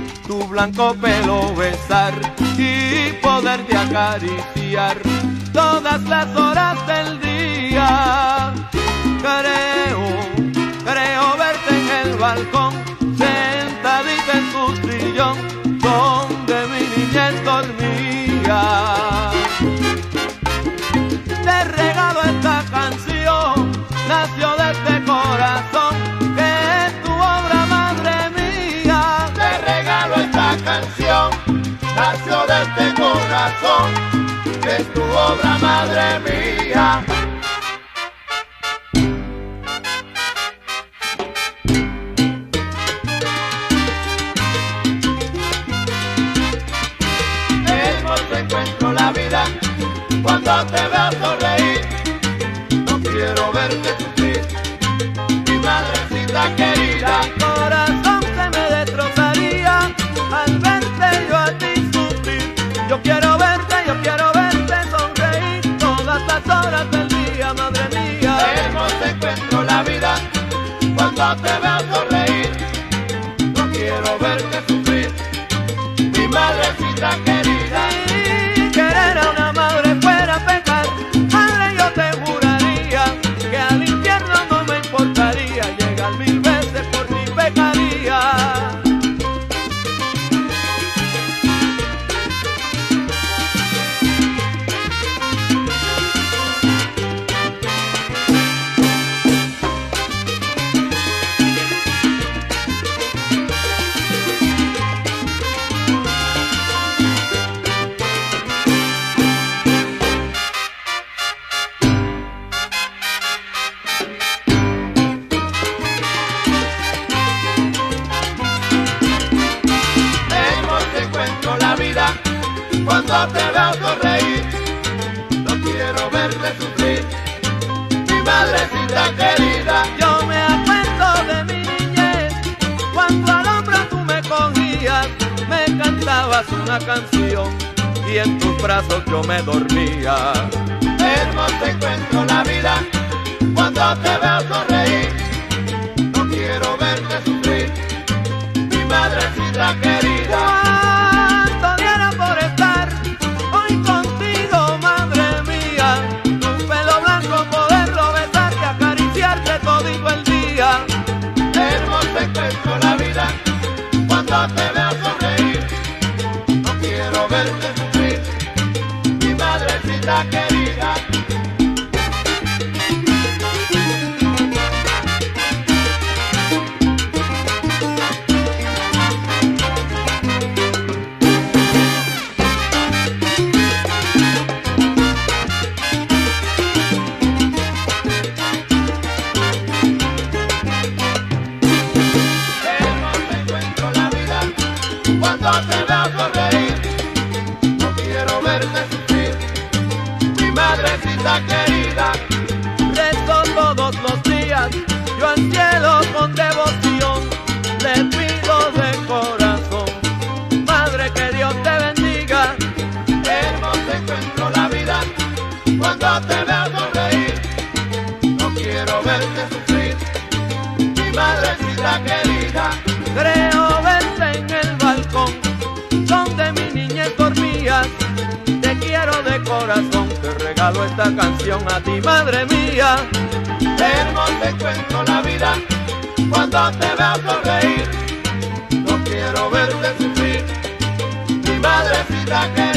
tu blanco pelo besar y poderte acariciar todas las horas del día. Creo verte en el balcón, sentadita en tu sillón, donde mi niñez dormía. Te regalo esta canción, nació de este corazón, que es tu obra, madre mía. Te regalo esta canción, nació de este corazón, que es tu obra, madre mía. Hermoso encuentro la vida cuando te veo sonreír. No quiero verte sufrir, mi madrecita querida. Mi corazón se me destrozaría al verte yo a ti sufrir. Yo quiero verte sonreír todas las horas del día, madre mía. Hermoso encuentro la vida cuando te veo sonreír. No quiero verte sufrir, mi madrecita querida. Si querer a una madre fuera pecar, madre, yo te juraría que al infierno no me importaría, llegar 1000 veces por ti pecaría. Cuando te veo sonreír, no quiero verte sufrir, mi madrecita querida. Yo me acuerdo de mi niñez, cuando al hombro tú me cogías, me cantabas una canción y en tus brazos yo me dormía. Hermoso encuentro la vida cuando te veo sonreír, no quiero verte sufrir, mi madrecita querida. Cuánto diera por estar hoy contigo, madre mía, tu pelo blanco poderlo besarte, acariciarte todito el día. Hermoso encuentro la vida cuando te veo sonreír, no quiero verte sufrir, mi madrecita querida. Cuando te veo sonreír, no quiero verte sufrir, mi madrecita querida. Rezo todos los días, yo al cielo con devoción, le pido de corazón, madre, que Dios te bendiga. Hermoso encuentro la vida cuando te veo sonreír, no quiero verte sufrir, mi madrecita querida. Creo verte en el balcón, donde mi niñez dormías. Te quiero de corazón, te regalo esta canción a ti, madre mía. Hermoso encuentro la vida cuando te veo sonreír, no quiero verte sufrir, mi madrecita querida.